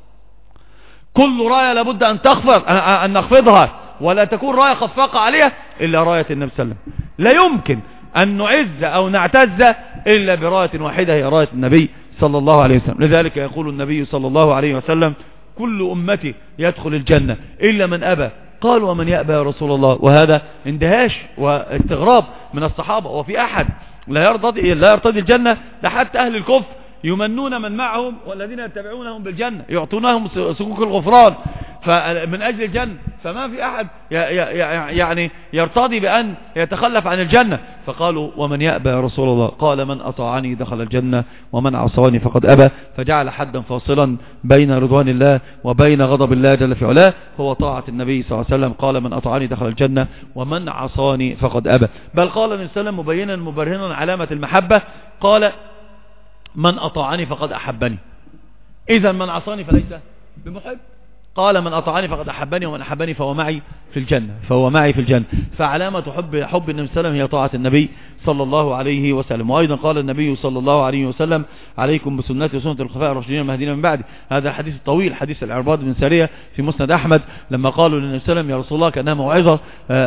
كل راية لابد أن نخفضها، ولا تكون راية خفاقة عليها إلا راية النبي صلى الله عليه وسلم. لا يمكن أن نعز أو نعتز إلا براية واحدة هي راية النبي صلى الله عليه وسلم. لذلك يقول النبي صلى الله عليه وسلم كل أمتي يدخل الجنة إلا من أبى. قال ومن يأبى يا رسول الله؟ وهذا اندهاش واستغراب من الصحابة، وفي أحد لا يرتضي الجنة، لحتى أهل الكفر يمنون من معهم والذين يتبعونهم بالجنة، يعطونهم سكوك الغفران من أجل الجنة، فما في أحد يعني يرتضي بأن يتخلف عن الجنة. فقالوا ومن يأبى يا رسول الله؟ قال من أطاعني دخل الجنة ومن عصاني فقد أبى. فجعل حدا فاصلا بين رضوان الله وبين غضب الله جل في علاه، هو طاعة النبي صلى الله عليه وسلم. قال من أطاعني دخل الجنة ومن عصاني فقد أبى. بل قال النبي صلى الله عليه وسلم مبينا مبرهنا علامة المحبة، قال من أطاعني فقد أحبني، إذا من عصاني فليس بمحب. قال من أطاعني فقد أحبني ومن أحبني فهو معي في الجنة. فعلامة حب النبي صلى الله عليه وسلم هي طاعة النبي صلى الله عليه وسلم. وأيضا قال النبي صلى الله عليه وسلم عليكم بسنتي وسنة الخلفاء الراشدين المهديين من بعدي. هذا الحديث الطويل، حديث العرباض بن سارية في مسند أحمد، لما قالوا للنبي صلى الله عليه وسلم يا رسول الله كأنها موعظة،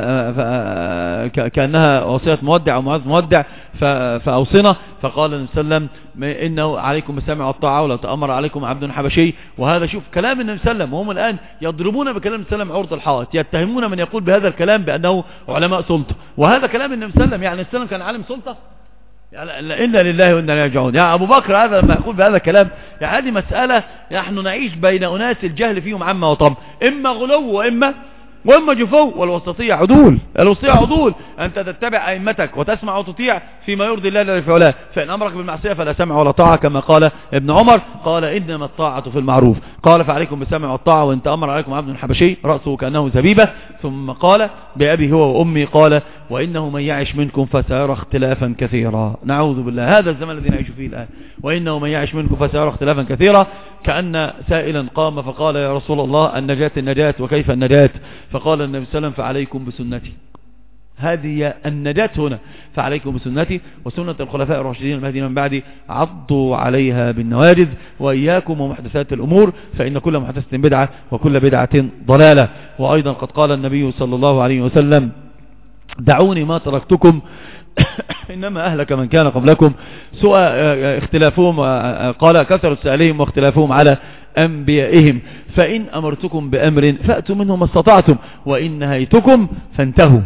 كأنها وصية مودع أو موعظة مودع فأوصنا. فقال النبي صلى الله عليه وسلم إنه عليكم بالسمع والطاعة ولا تأمر عليكم عبد حبشي. وهذا شوف كلام النبي صلى الله عليه وسلم، وهم الآن يضربون بكلام النبي صلى الله عليه وسلم عرض الحائط، يتهمون من يقول بهذا الكلام بأنه علماء سلطة، وهذا كلام النبي صلى الله عليه وسلم. يعني النبي صلى الله عليه وسلم كان عالم سلطة؟ يعني إنا لله وإنا إليه راجعون. يا أبو بكر هذا لما يقول بهذا الكلام، يعني هذه مسألة نحن نعيش بين أناس الجهل فيهم عامة وطم، إما غلو وإما جفو، والوسطية عدول. أنت تتبع أئمتك وتسمع وتطيع فيما يرضي الله جل في علاه، فإن أمرك بالمعصية فلا سمع ولا طاعة، كما قال ابن عمر، قال إنما الطاعة في المعروف. قال فعليكم بالسمع والطاعة وإن تأمر عليكم عبد حبشي رأسه كأنه زبيبة. ثم قال بأبي هو وأمي، قال وإنه من يعش منكم فسيرى اختلافا كثيرا. نعوذ بالله، هذا الزمن الذي نعيش فيه الآن. وإنه من يعش منكم فسيرى اختلافا كثيرا. كأن سائلا قام فقال يا رسول الله النجاة وكيف النجاة؟ فقال النبي صلى الله عليه وسلم فعليكم بسنتي، هذه النجاة هنا، فعليكم بسنتي وسنة الخلفاء الراشدين المهديين من بعدي، عضوا عليها بالنواجذ، وإياكم ومحدثات الأمور فإن كل محدثة بدعة وكل بدعة ضلالة. وأيضا قد قال النبي صلى الله عليه وسلم دعوني ما تركتكم إنما أهلك من كان قبلكم اختلافهم، قال كثرة سؤالهم واختلافهم على أنبيائهم، فإن أمرتكم بأمر فأتوا منه ما استطعتم وإن نهيتكم فانتهوا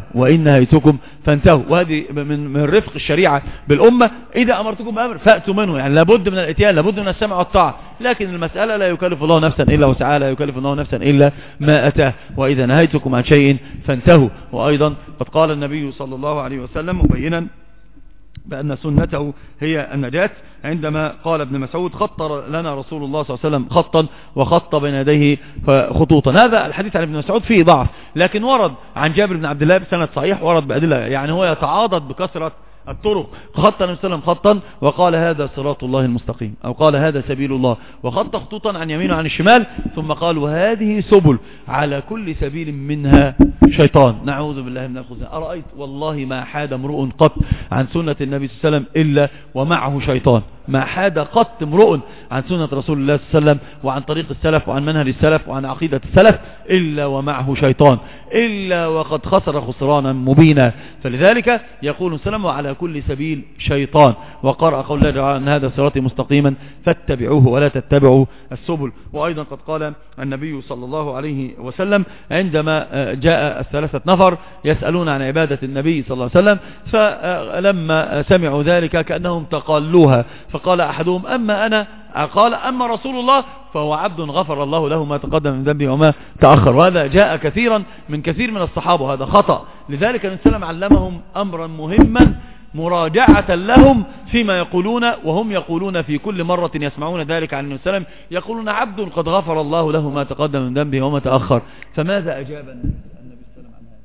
وهذه من رفق الشريعة بالأمة. إذا أمرتكم بأمر فأتوا منه، يعني لابد من الاتيان، لابد من السمع والطاعة، لكن المسألة لا يكلف الله نفسا إلا وسعها، لا يكلف الله نفسا إلا ما أتاه. وإذا نهيتكم عن شيء فانتهوا. وأيضا قد قال النبي صلى الله عليه وسلم مبينا بأن سنته هي النجاة، عندما قال ابن مسعود خط لنا رسول الله صلى الله عليه وسلم خطا وخط بين يديه خطوطا. هذا الحديث عن ابن مسعود فيه ضعف، لكن ورد عن جابر بن عبد الله بسند صحيح، ورد بأدلة، يعني هو يتعاضد بكثرة الطرق. خط النبي صلى الله عليه وسلم خطا وقال هذا صراط الله المستقيم، أو قال هذا سبيل الله، وخط خطوطا عن يمين وعن الشمال، ثم قال وهذه سبل على كل سبيل منها شيطان. نعوذ بالله من الخزي. أرأيت والله ما حاد امرؤ قط عن سنة النبي صلى الله عليه وسلم إلا ومعه شيطان. ما حاد قط امرؤ عن سنة رسول الله صلى الله عليه وسلم وعن طريق السلف وعن منهج السلف وعن عقيدة السلف إلا ومعه شيطان، إلا وقد خسر خسرانا مبينا. فلذلك يقول السلام وعلى كل سبيل شيطان. وقرأ قول الله تعالى أن هذا صراطي مستقيما فاتبعوه ولا تتبعوا السبل. وأيضا قد قال النبي صلى الله عليه وسلم عندما جاء الثلاثة نفر يسألون عن عبادة النبي صلى الله عليه وسلم، فلما سمعوا ذلك كأنهم تقالوها، فقال أحدهم أما أنا، قال أما رسول الله فهو عبد غفر الله له ما تقدم من ذنبه وما تأخر. وهذا جاء كثيرا من كثير من الصحابة، وهذا خطأ. لذلك النبي صلى الله عليه وسلم علمهم أمرا مهما مراجعة لهم فيما يقولون، وهم يقولون في كل مرة يسمعون ذلك عن النبي صلى الله عليه وسلم يقولون عبد قد غفر الله له ما تقدم من ذنبه وما تأخر. فماذا أجاب النبي صلى الله عليه وسلم عن هذا؟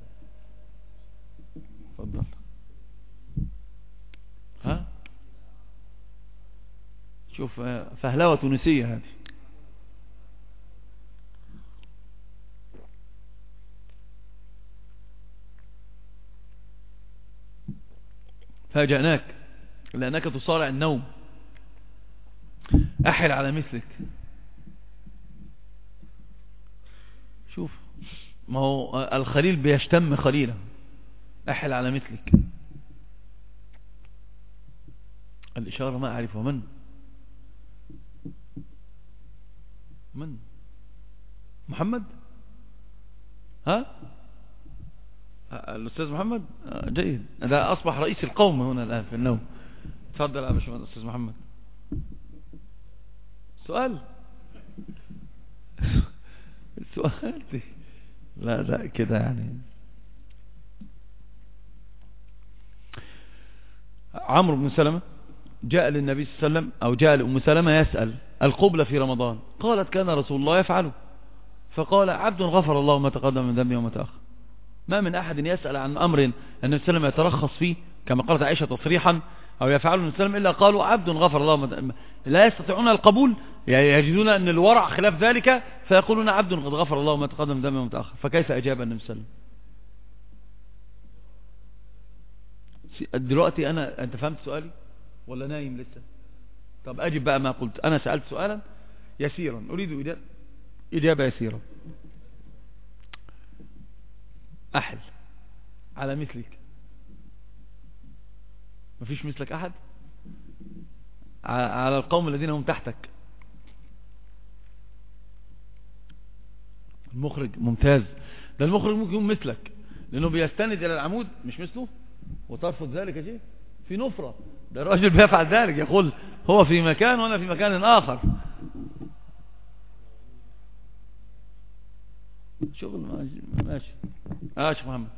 تفضل. ها شوف فهلوة تونسية هذه. فاجأناك لأنك تصارع النوم، أحل على مثلك. شوف ما هو الخليل بيشتم خليله، أحل على مثلك. الإشارة ما أعرفه. من محمد؟ ها الأستاذ محمد؟ جيد، ده أصبح رئيس القوم هنا الآن في النوم. تفضل يا باشمهندس الأستاذ محمد. سؤال السؤال دي لا كده يعني. عمرو بن سلمة جاء للنبي صلى الله عليه وسلم أو جاء لأم سلمة يسأل القبلة في رمضان، قالت كان رسول الله يفعله، فقال عبد غفر الله ما تقدم من ذنبه وما تأخر. ما من أحد يسأل عن أمر النبي صلى الله عليه وسلم يترخص فيه كما قالت عائشة تصريحا أو يفعله النبي صلى الله عليه وسلم إلا قالوا عبد غفر الله لا يستطيعون القبول، يعني يجدون أن الورع خلاف ذلك فيقولون عبد قد غفر الله ما تقدم من ذنبه وما تأخر. فكيف أجاب النبي صلى الله عليه وسلم؟ دلوقتي أنت فهمت سؤالي ولا نايم لسه؟ طب أجب بقى ما قلت. أنا سألت سؤالا يسيرا أريد إجابة يسيرة. أحل على مثلك، مفيش مثلك أحد على القوم الذين هم تحتك. المخرج ممتاز، ده المخرج ممكن يكون مثلك لأنه بيستند إلى العمود مش مثله وترفض ذلك شيء في نفرة. ده الراجل بيفعل ذلك، يقول هو في مكان وأنا في مكان آخر. شغل ماشي. شيخ محمد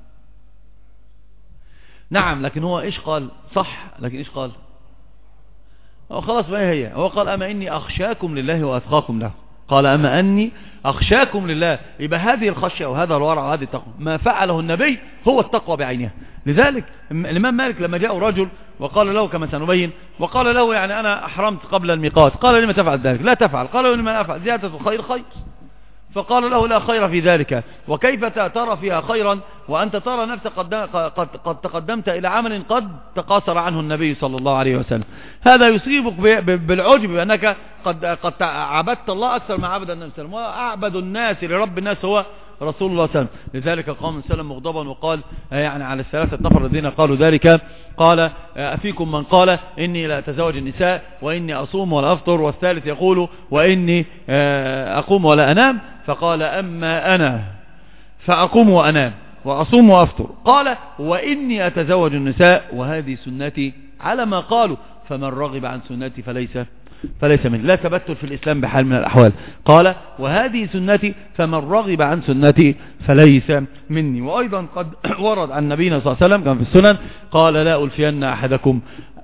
نعم، لكن هو ايش قال؟ صح، لكن ايش قال؟ هو خلاص ما هي هو قال أما إني أخشاكم لله وأتقاكم له. قال أما أني أخشاكم لله، يبقى هذه الخشية وهذا الورع وهذه التقوى ما فعله النبي هو التقوى بعينها. لذلك الإمام مالك لما جاء رجل وقال له كما سنبين، وقال له يعني أنا أحرمت قبل الميقات، قال لما تفعل ذلك؟ لا تفعل. قال لما أفعل؟ زيادة الخير خير. فقال له لا خير في ذلك، وكيف ترى فيها خيرا وأنت ترى نفسك قد تقدمت إلى عمل قد تقاصر عنه النبي صلى الله عليه وسلم. هذا يصيبك بالعجب بأنك قد عبدت الله أكثر ما عبد النبي صلى الله عليه وسلم، وأعبد الناس لرب الناس هو رسول الله صلى الله عليه وسلم. لذلك قام النبي صلى الله عليه وسلم مغضبا وقال يعني على الثلاثة نفر الذين قالوا ذلك، قال أفيكم من قال إني لا أتزوج النساء وإني أصوم ولا أفطر، والثالث يقول وإني أقوم ولا أنام، فقال أما أنا فأقوم وأنام وأصوم وأفطر، قال وإني أتزوج النساء وهذه سنتي، على ما قالوا فمن رغب عن سنتي فليس مني. لا تبتل في الإسلام بحال من الأحوال. قال وهذه سنتي فمن رغب عن سنتي فليس مني. وأيضا قد ورد عن نبينا صلى الله عليه وسلم كما في السنن قال لا ألفين أحدكم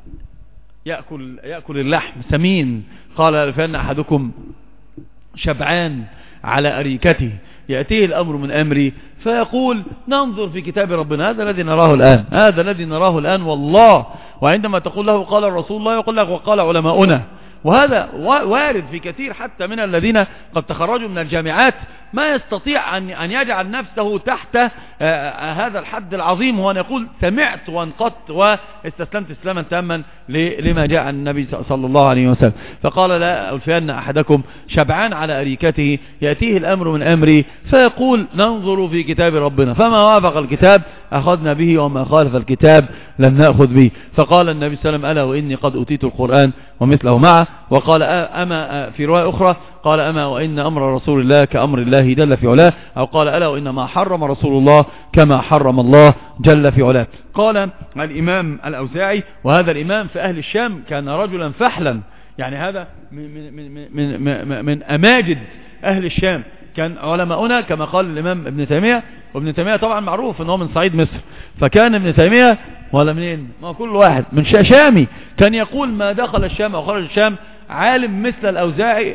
يأكل اللحم سمين، قال لا ألفين أحدكم شبعان على أريكته يأتيه الأمر من أمري فيقول ننظر في كتاب ربنا، هذا الذي نراه الآن والله. وعندما تقول له قال الرسول الله يقول لك وقال علماؤنا. وهذا وارد في كثير حتى من الذين قد تخرجوا من الجامعات ما يستطيع أن يجعل نفسه تحت هذا الحد العظيم، وأن يقول سمعت وانقضت واستسلمت استسلاما تاما لما جاء عن النبي صلى الله عليه وسلم. فقال لا ألفين أحدكم شبعان على أريكته يأتيه الأمر من أمري فيقول ننظر في كتاب ربنا فما وافق الكتاب أخذنا به وما خالف الكتاب لم نأخذ به. فقال النبي صلى الله عليه وسلم ألا وإني قد أوتيت القرآن ومثله معه. وقال أما في رواية أخرى قال أما وإن أمر رسول الله كأمر الله جل في علاه، أو قال ألا وإن ما حرم رسول الله كما حرم الله جل في علاه. قال الإمام الأوزاعي، وهذا الإمام في أهل الشام كان رجلا فحلا، يعني هذا من أماجد أهل الشام، كان علماؤنا كما قال الإمام ابن تيمية، وابن تيمية طبعا معروف أنه من صعيد مصر، فكان ابن تيمية ولا منين ما كل واحد من شامي، كان يقول ما دخل الشام أو خرج الشام عالم مثل الأوزاعي،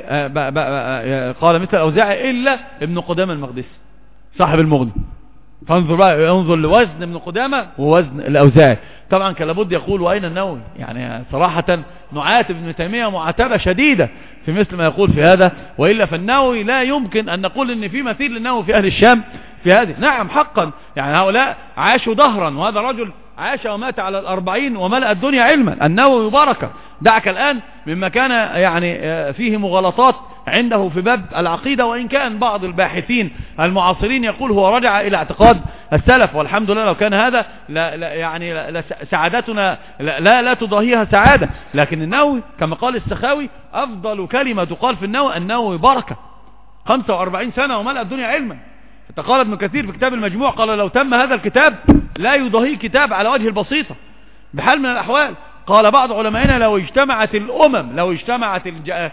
قال مثل الأوزاعي إلا ابن قدامة المقدسي صاحب المغني. فانظر بقى، ينظر لوزن ابن قدامة ووزن الأوزاعي. طبعا كان لابد يقول وأين النووي، يعني صراحة نعاتب ابن تيمية معاتبة شديدة في مثل ما يقول في هذا، وإلا فالنووي لا يمكن أن نقول أن في مثيل للنووي في أهل الشام في هذه. نعم حقا، يعني هؤلاء عاشوا دهرا، وهذا رجل عاش ومات على 40 وملأ الدنيا علما. النووي بركة، دعك الآن مما كان يعني فيه مغالطات عنده في باب العقيدة، وإن كان بعض الباحثين المعاصرين يقول هو رجع إلى اعتقاد السلف، والحمد لله لو كان هذا يعني سعادتنا لا تضاهيها سعادة. لكن النووي كما قال السخاوي أفضل كلمة تقال في النووي بركة، 45 سنة وملأ الدنيا علما. قال ابن كثير في كتاب المجموع قال لو تم هذا الكتاب لا يضاهيه كتاب على وجه البسيطة بحال من الأحوال. قال بعض علمائنا لو اجتمعت الأمم، لو اجتمعت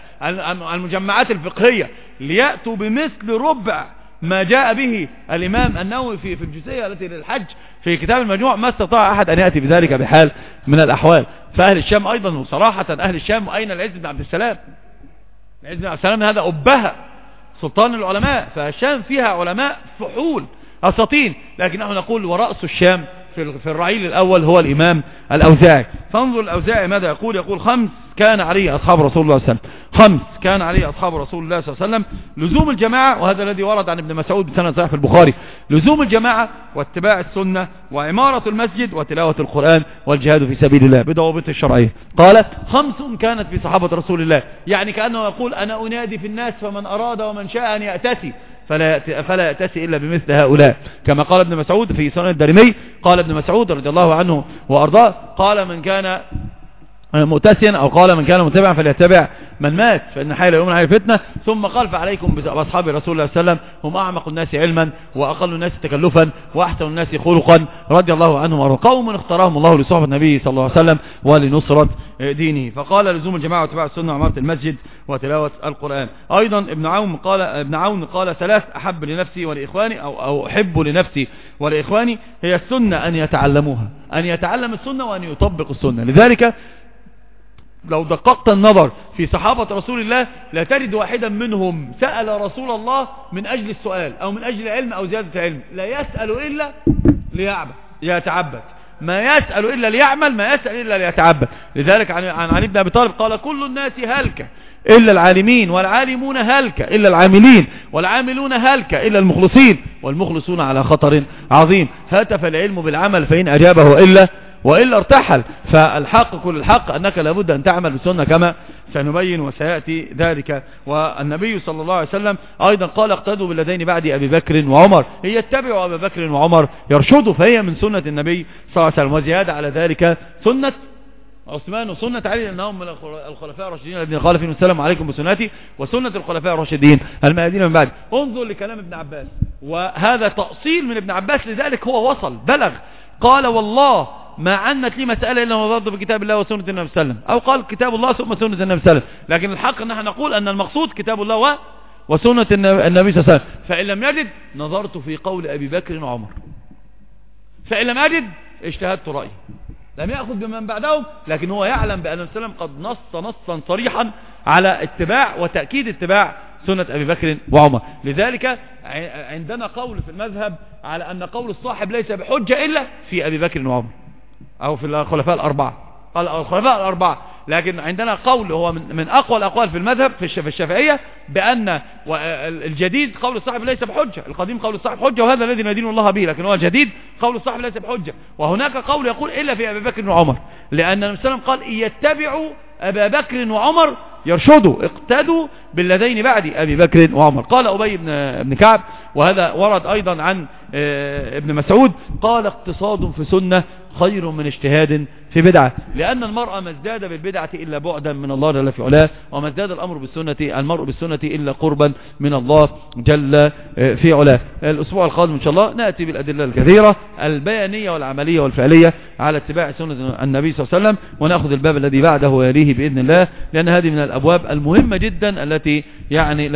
المجمعات الفقهية ليأتوا بمثل ربع ما جاء به الإمام النووي في الجزئية التي للحج في كتاب المجموع، ما استطاع أحد أن يأتي بذلك بحال من الأحوال. فأهل الشام أيضا، وصراحة أهل الشام، أين العز بن عبد السلام؟ العز بن عبد السلام هذا أبها سلطان العلماء، فالشام فيها علماء فحول أساطين، لكن نحن نقول ورأس الشام في الرعيل الأول هو الإمام الأوزاعي. فانظر الأوزاعي ماذا يقول؟ يقول 5 كان عليه أصحاب رسول الله صلى الله عليه وسلم، 5 كان عليه أصحاب رسول الله صلى الله عليه وسلم: لزوم الجماعة، وهذا الذي ورد عن ابن مسعود بسند صحيح في البخاري، لزوم الجماعة واتباع السنة وعمارة المسجد وتلاوة القرآن والجهاد في سبيل الله بضوابط الشرعية. قال 5 كانت في صحابة رسول الله، يعني كأنه يقول أنا أنادي في الناس فمن أراد ومن شاء أن يأتسي فلا يأتسي إلا بمثل هؤلاء، كما قال ابن مسعود في سنن الدارمي. قال ابن مسعود رضي الله عنه وأرضاه قال من كان مؤتسيا، أو قال من كان متبعا فليتبع من مات فإن حي لا يؤمن عليه فتنة. ثم قال فعليكم بأصحاب رسول الله صلى الله عليه وسلم، هم أعمق الناس علما وأقل الناس تكلفا وأحسن الناس خلقا رضي الله عنهم وأرضاهم، قوم اختارهم الله لصحبة النبي صلى الله عليه وسلم ولنصرة دينه. فقال لزوم الجماعة واتباع السنة وعمارة المسجد وتلاوة القرآن. أيضا ابن عون قال 3 أحب لنفسي ولإخواني، أو أحب لنفسي ولإخواني، هي السنة أن يتعلموها، أن يتعلم السنة وأن يطبق السنة. لذلك لو دققت النظر في صحابة رسول الله لا تجد واحدا منهم سأل رسول الله من أجل السؤال أو من أجل علم أو زيادة علم، لا يسأل إلا ليتعبد، ما يسأل إلا ليعمل، ما يسأل إلا ليتعبد. لذلك عن علي بن أبي طالب قال كل الناس هلك إلا العالمين، والعالمون هلك إلا العاملين، والعاملون هلك إلا المخلصين، والمخلصون على خطر عظيم. هاتف العلم بالعمل فإن أجابه وإلا ارتحل. فالحق كل الحق أنك لابد أن تعمل بالسنة كما سنبين وسيأتي ذلك. والنبي صلى الله عليه وسلم أيضا قال اقتدوا بالذين بعد أبي بكر وعمر، هي يتبعوا أبي بكر وعمر يرشدوا، فهي من سنة النبي صلى الله عليه وسلم. وزيادة على ذلك سنة عثمان وسنة علي، لأنهم من الخلفاء الراشدين الذين قال فيهم السلام عليكم بسنتي وسنة الخلفاء الراشدين المهديين من بعد. انظر لكلام ابن عباس، وهذا تأصيل من ابن عباس، لذلك هو وصل بلغ قال والله ما عنت لي مسألة إلا وضعت بكتاب الله وسنة النبي صلى الله عليه وسلم، أو قال كتاب الله ثم سنة النبي صلى الله عليه وسلم. لكن الحق أن نحن نقول أن المقصود كتاب الله وسنة النبي صلى الله عليه وسلم. فإن لم يجد نظرت في قول أبي بكر وعمر، فإن لم يجد اجتهدت رأيي. لم يأخذ بمن بعدهم، لكن هو يعلم بأن النبي صلى الله عليه وسلم قد نصا صريحا على اتباع وتأكيد اتباع سنة أبي بكر وعمر. لذلك عندنا قول في المذهب على أن قول الصاحب ليس بحجة إلا في أبي بكر وعمر، أو في الخلفاء الأربعة. قال الخلفاء الأربعة، لكن عندنا قول هو من أقوى الأقوال في المذهب في الشافعية بأن الجديد قول الصاحب ليس بحجة، القديم قول الصاحب حجة، وهذا الذي ندين الله به، لكن هو الجديد قول الصاحب ليس بحجة. وهناك قول يقول إلا في أبي بكر وعمر، لأن النبي صلى الله عليه وسلم قال يتبعوا أبا بكر وعمر يرشدوا، اقتدوا بالذين بعد أبي بكر وعمر. قال أبي بن كعب، وهذا ورد أيضا عن ابن مسعود، قال اقتصاد في سنة خير من اجتهاد في بدعة، لأن المرء ما ازداد بالبدعة إلا بعدا من الله جل في علاه، وما ازداد المرء بالسنة إلا قربا من الله جل في علاه. الأسبوع القادم إن شاء الله نأتي بالأدلة الكثيرة البيانية والعملية والفعلية على اتباع سنة النبي صلى الله عليه وسلم، ونأخذ الباب الذي بعده ويليه بإذن الله، لأن هذه من الأبواب المهمة جدا التي يعني